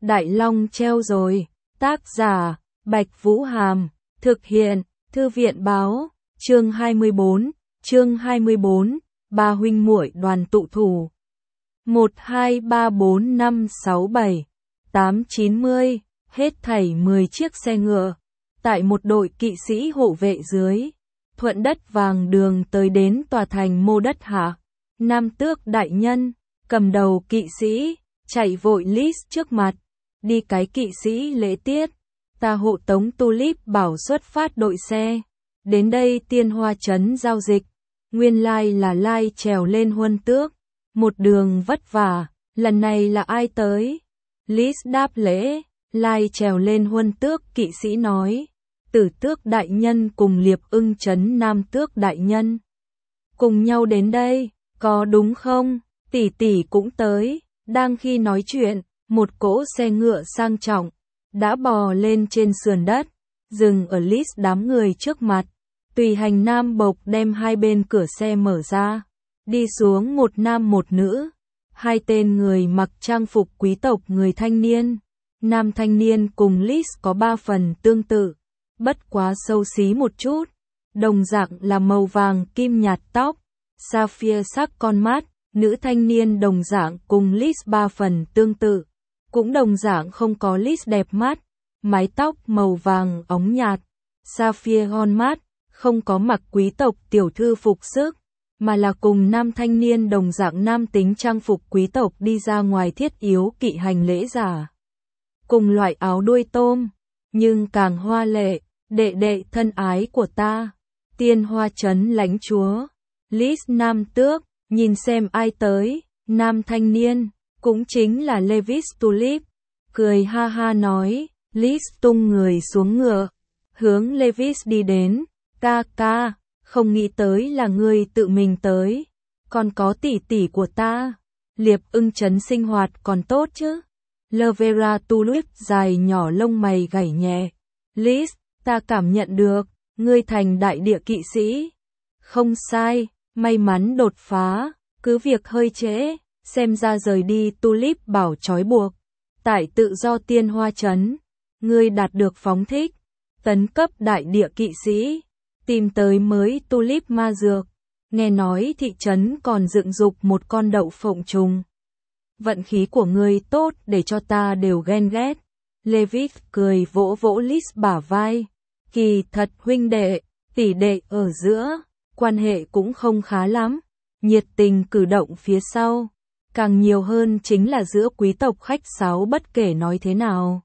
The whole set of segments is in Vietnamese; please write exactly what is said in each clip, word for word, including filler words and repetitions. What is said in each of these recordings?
Đại Long treo rồi. Tác giả, Bạch Vũ Hàm. Thực hiện, Thư viện Báo. Chương hai mươi bốn. Chương hai mươi bốn. Ba huynh muội đoàn tụ thủ. một, hai, ba, bốn, năm, sáu, bảy, tám, chín mươi. Hết thảy mười chiếc xe ngựa. Tại một đội kỵ sĩ hộ vệ dưới. Thuận đất vàng đường tới đến tòa thành Mô Đất Hạ. Nam Tước đại nhân, cầm đầu kỵ sĩ, chạy vội list trước mặt. Đi cái kỵ sĩ lễ tiết. Ta hộ tống Tulip bảo xuất phát đội xe. Đến đây Tiên Hoa trấn giao dịch. Nguyên lai là lai trèo lên huân tước. Một đường vất vả, lần này là ai tới? List đáp lễ, lai trèo lên huân tước kỵ sĩ nói. Tử tước đại nhân cùng Liệp Ưng trấn Nam tước đại nhân. Cùng nhau đến đây, có đúng không? Tỷ tỷ cũng tới. Đang khi nói chuyện, một cỗ xe ngựa sang trọng đã bò lên trên sườn đất, dừng ở list đám người trước mặt. Tùy hành nam bộc đem hai bên cửa xe mở ra. Đi xuống một nam một nữ. Hai tên người mặc trang phục quý tộc người thanh niên. Nam thanh niên cùng list có ba phần tương tự, bất quá xấu xí một chút. Đồng dạng là màu vàng kim nhạt tóc, sapphire sắc con mắt. Nữ thanh niên đồng dạng cùng list ba phần tương tự, cũng đồng dạng không có list đẹp mắt. Mái tóc màu vàng óng nhạt, sapphire con mắt, không có mặc quý tộc tiểu thư phục sức, mà là cùng nam thanh niên đồng dạng nam tính trang phục quý tộc đi ra ngoài thiết yếu kỵ hành lễ giả. Cùng loại áo đuôi tôm, nhưng càng hoa lệ. Đệ đệ thân ái của ta, Tiên Hoa trấn lãnh chúa, list nam tước, nhìn xem ai tới. Nam thanh niên, cũng chính là Levis Tulip, cười ha ha nói. List tung người xuống ngựa, hướng Levis đi đến. Ca ca, không nghĩ tới là ngươi tự mình tới, còn có tỷ tỷ của ta. Liệp Ưng trấn sinh hoạt còn tốt chứ? Lavera Tulip dài nhỏ lông mày gảy nhẹ. List, ta cảm nhận được, ngươi thành đại địa kỵ sĩ. Không sai, may mắn đột phá, cứ việc hơi trễ, xem ra rời đi Tulip bảo trói buộc. Tại tự do Tiên Hoa trấn, ngươi đạt được phóng thích, tấn cấp đại địa kỵ sĩ, tìm tới mới Tulip ma dược. Nghe nói thị trấn còn dựng dục một con đậu phộng trùng. Vận khí của ngươi tốt để cho ta đều ghen ghét. Levis cười vỗ vỗ list bả vai. Kỳ thật huynh đệ, tỷ đệ ở giữa, quan hệ cũng không khá lắm. Nhiệt tình cử động phía sau, càng nhiều hơn chính là giữa quý tộc khách sáo bất kể nói thế nào.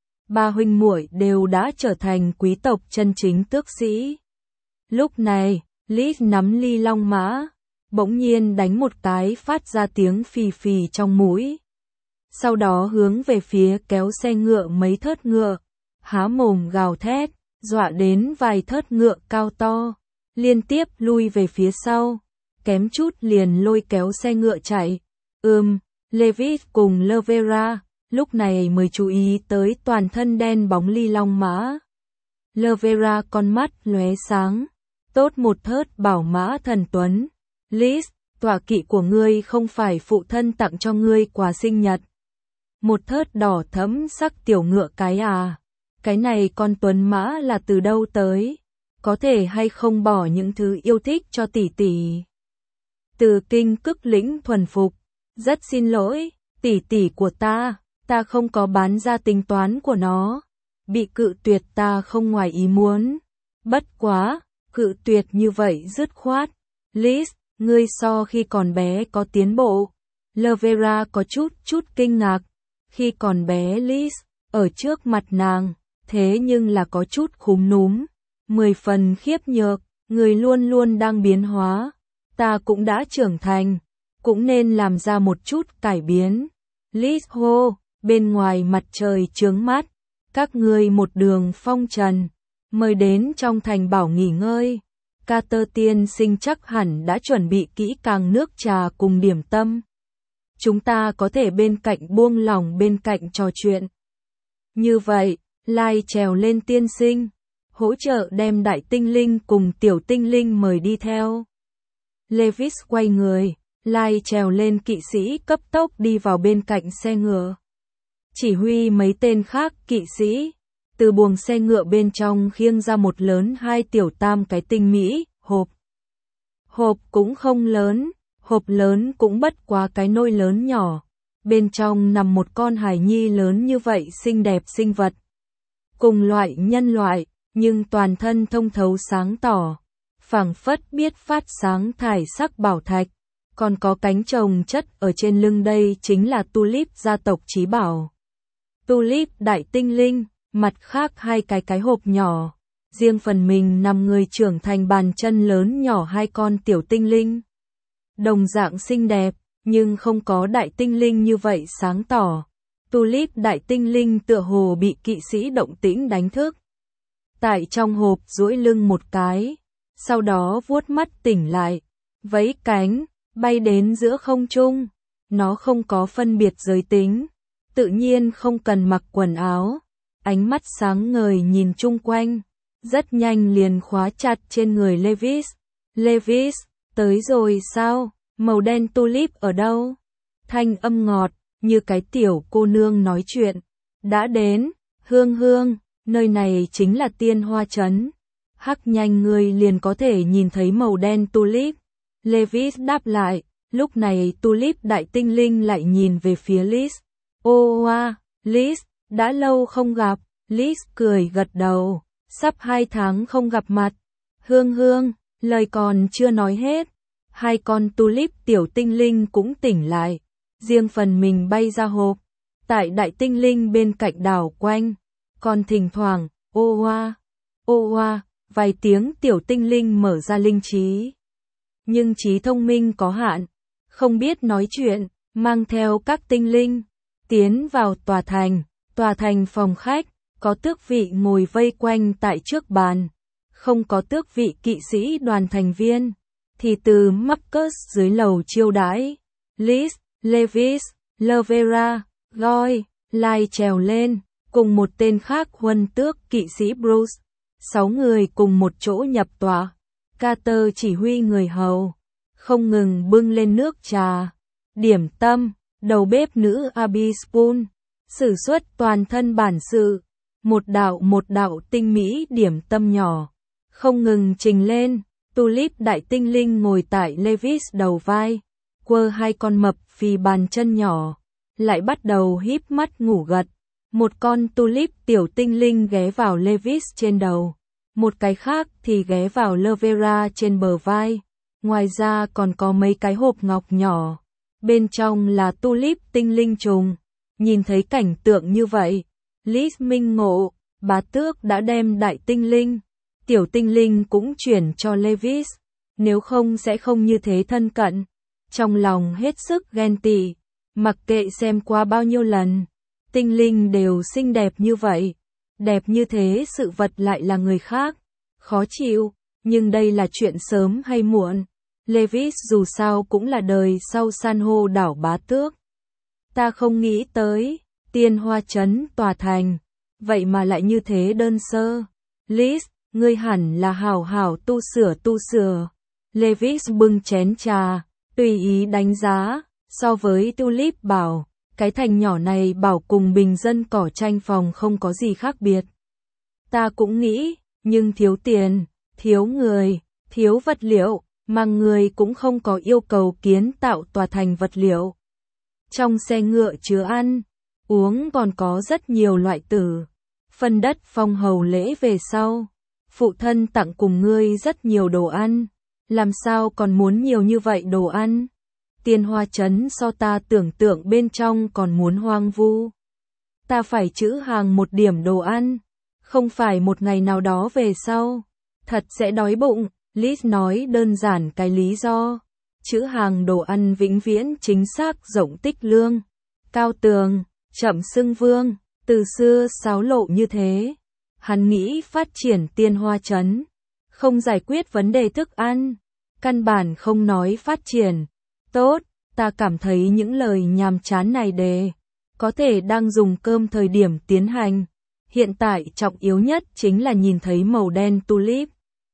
Ba huynh muội đều đã trở thành quý tộc chân chính tước sĩ. Lúc này, List nắm ly long mã, bỗng nhiên đánh một cái phát ra tiếng phì phì trong mũi. Sau đó hướng về phía kéo xe ngựa mấy thớt ngựa, há mồm gào thét, dọa đến vài thớt ngựa cao to, liên tiếp lui về phía sau, kém chút liền lôi kéo xe ngựa chạy. Ừm, Levis cùng Lavera lúc này mới chú ý tới toàn thân đen bóng ly long mã. Lavera con mắt lóe sáng, tốt một thớt bảo mã thần tuấn. List, tọa kỵ của ngươi không phải phụ thân tặng cho ngươi quà sinh nhật. Một thớt đỏ thẫm sắc tiểu ngựa cái à? Cái này con tuấn mã là từ đâu tới? Có thể hay không bỏ những thứ yêu thích cho tỷ tỷ? Từ Kinh Cức lĩnh thuần phục. Rất xin lỗi, tỷ tỷ của ta, ta không có bán ra tính toán của nó. Bị cự tuyệt ta không ngoài ý muốn. Bất quá, cự tuyệt như vậy dứt khoát. List, ngươi so khi còn bé có tiến bộ. Lavera có chút chút kinh ngạc. Khi còn bé List, ở trước mặt nàng, thế nhưng là có chút khúm núm. Mười phần khiếp nhược, người luôn luôn đang biến hóa. Ta cũng đã trưởng thành, cũng nên làm ra một chút cải biến. List hô, bên ngoài mặt trời chướng mắt. Các ngươi một đường phong trần, mời đến trong thành bảo nghỉ ngơi. Carter tiên sinh chắc hẳn đã chuẩn bị kỹ càng nước trà cùng điểm tâm. Chúng ta có thể bên cạnh buông lỏng bên cạnh trò chuyện. Như vậy, lai trèo lên tiên sinh, hỗ trợ đem đại tinh linh cùng tiểu tinh linh mời đi theo. Levis quay người, lai trèo lên kỵ sĩ cấp tốc đi vào bên cạnh xe ngựa. chỉ huy mấy tên khác kỵ sĩ, từ buồng xe ngựa bên trong khiêng ra một lớn hai tiểu tam cái tinh mỹ, hộp. Hộp cũng không lớn, hộp lớn cũng bất quá cái nôi lớn nhỏ. Bên trong nằm một con hài nhi lớn như vậy xinh đẹp sinh vật. Cùng loại nhân loại, nhưng toàn thân thông thấu sáng tỏ. Phảng phất biết phát sáng thải sắc bảo thạch. Còn có cánh chồng chất ở trên lưng, đây chính là Tulip gia tộc chí bảo. Tulip đại tinh linh, mặt khác hai cái cái hộp nhỏ. Riêng phần mình nằm người trưởng thành bàn chân lớn nhỏ hai con tiểu tinh linh. Đồng dạng xinh đẹp, nhưng không có đại tinh linh như vậy sáng tỏ. Tulip đại tinh linh tựa hồ bị kỵ sĩ động tĩnh đánh thức. Tại trong hộp duỗi lưng một cái, sau đó vuốt mắt tỉnh lại, vẫy cánh, bay đến giữa không trung. Nó không có phân biệt giới tính, tự nhiên không cần mặc quần áo. Ánh mắt sáng ngời nhìn chung quanh, rất nhanh liền khóa chặt trên người Levis. Levis, tới rồi sao? Màu đen Tulip ở đâu? Thanh âm ngọt, như cái tiểu cô nương nói chuyện. Đã đến, Hương Hương, nơi này chính là Tiên Hoa Trấn. Hắc nhanh người liền có thể nhìn thấy màu đen Tulip. Levis đáp lại, lúc này Tulip đại tinh linh lại nhìn về phía Liz. Ô oa, Liz, đã lâu không gặp. Liz cười gật đầu, sắp hai tháng không gặp mặt. Hương Hương, lời còn chưa nói hết. Hai con Tulip tiểu tinh linh cũng tỉnh lại, riêng phần mình bay ra hộp, tại đại tinh linh bên cạnh đảo quanh, còn thỉnh thoảng, ô oa, ô oa, vài tiếng tiểu tinh linh mở ra linh trí. Nhưng trí thông minh có hạn, không biết nói chuyện, mang theo các tinh linh, tiến vào tòa thành, tòa thành phòng khách, có tước vị ngồi vây quanh tại trước bàn, không có tước vị kỵ sĩ đoàn thành viên. Thì từ Marcus dưới lầu chiêu đãi, Liz, Levis, Lovera, Goy, lai trèo lên, cùng một tên khác huân tước kỵ sĩ Bruce. Sáu người cùng một chỗ nhập tòa. Carter chỉ huy người hầu, không ngừng bưng lên nước trà, điểm tâm, đầu bếp nữ Abby Spoon, sử xuất toàn thân bản sự, một đạo một đạo tinh mỹ điểm tâm nhỏ, không ngừng trình lên. Tulip đại tinh linh ngồi tại Levis đầu vai, quơ hai con mập phì bàn chân nhỏ, lại bắt đầu híp mắt ngủ gật. Một con Tulip tiểu tinh linh ghé vào Levis trên đầu, một cái khác thì ghé vào Lovera trên bờ vai. Ngoài ra còn có mấy cái hộp ngọc nhỏ, bên trong là Tulip tinh linh trùng. Nhìn thấy cảnh tượng như vậy, Liz minh ngộ, bá tước đã đem đại tinh linh, tiểu tinh linh cũng chuyển cho Levis, nếu không sẽ không như thế thân cận. Trong lòng hết sức ghen tị, mặc kệ xem qua bao nhiêu lần, tinh linh đều xinh đẹp như vậy, đẹp như thế sự vật lại là người khác, khó chịu, nhưng đây là chuyện sớm hay muộn. Levis dù sao cũng là đời sau san hô đảo bá tước. Ta không nghĩ tới, Tiên Hoa Trấn tòa thành, vậy mà lại như thế đơn sơ. Liz, ngươi hẳn là hảo hảo tu sửa tu sửa. Levis bưng chén trà, tùy ý đánh giá, so với Tulip bảo, cái thành nhỏ này bảo cùng bình dân cỏ tranh phòng không có gì khác biệt. Ta cũng nghĩ, nhưng thiếu tiền, thiếu người, thiếu vật liệu, mà người cũng không có yêu cầu kiến tạo tòa thành vật liệu. Trong xe ngựa chứa ăn, uống còn có rất nhiều loại tử. Phân đất phong hầu lễ về sau, phụ thân tặng cùng ngươi rất nhiều đồ ăn, làm sao còn muốn nhiều như vậy đồ ăn? Tiên Hoa Trấn so ta tưởng tượng bên trong còn muốn hoang vu. Ta phải trữ hàng một điểm đồ ăn, không phải một ngày nào đó về sau, thật sẽ đói bụng. Liz nói đơn giản cái lý do, trữ hàng đồ ăn vĩnh viễn chính xác rộng tích lương, cao tường, chậm xưng vương, từ xưa xáo lộ như thế. Hắn nghĩ phát triển Tiên Hoa Trấn, không giải quyết vấn đề thức ăn, căn bản không nói phát triển. Tốt, ta cảm thấy những lời nhàm chán này đề, có thể đang dùng cơm thời điểm tiến hành. Hiện tại trọng yếu nhất chính là nhìn thấy màu đen Tulip.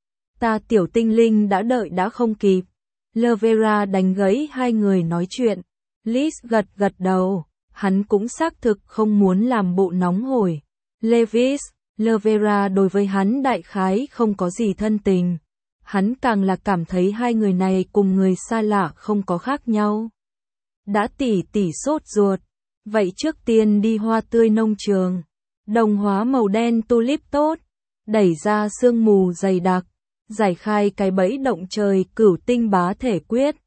Ta tiểu tinh linh đã đợi đã không kịp. Lovera đánh gãy hai người nói chuyện. Liz gật gật đầu, hắn cũng xác thực không muốn làm bộ nóng hổi. Lewis, Levera đối với hắn đại khái không có gì thân tình. Hắn càng là cảm thấy hai người này cùng người xa lạ không có khác nhau. Đã tỉ tỉ sốt ruột. Vậy trước tiên đi hoa tươi nông trường. Đồng hóa màu đen tulip tốt. Đẩy ra sương mù dày đặc. Giải khai cái bẫy động trời cửu tinh bá thể quyết.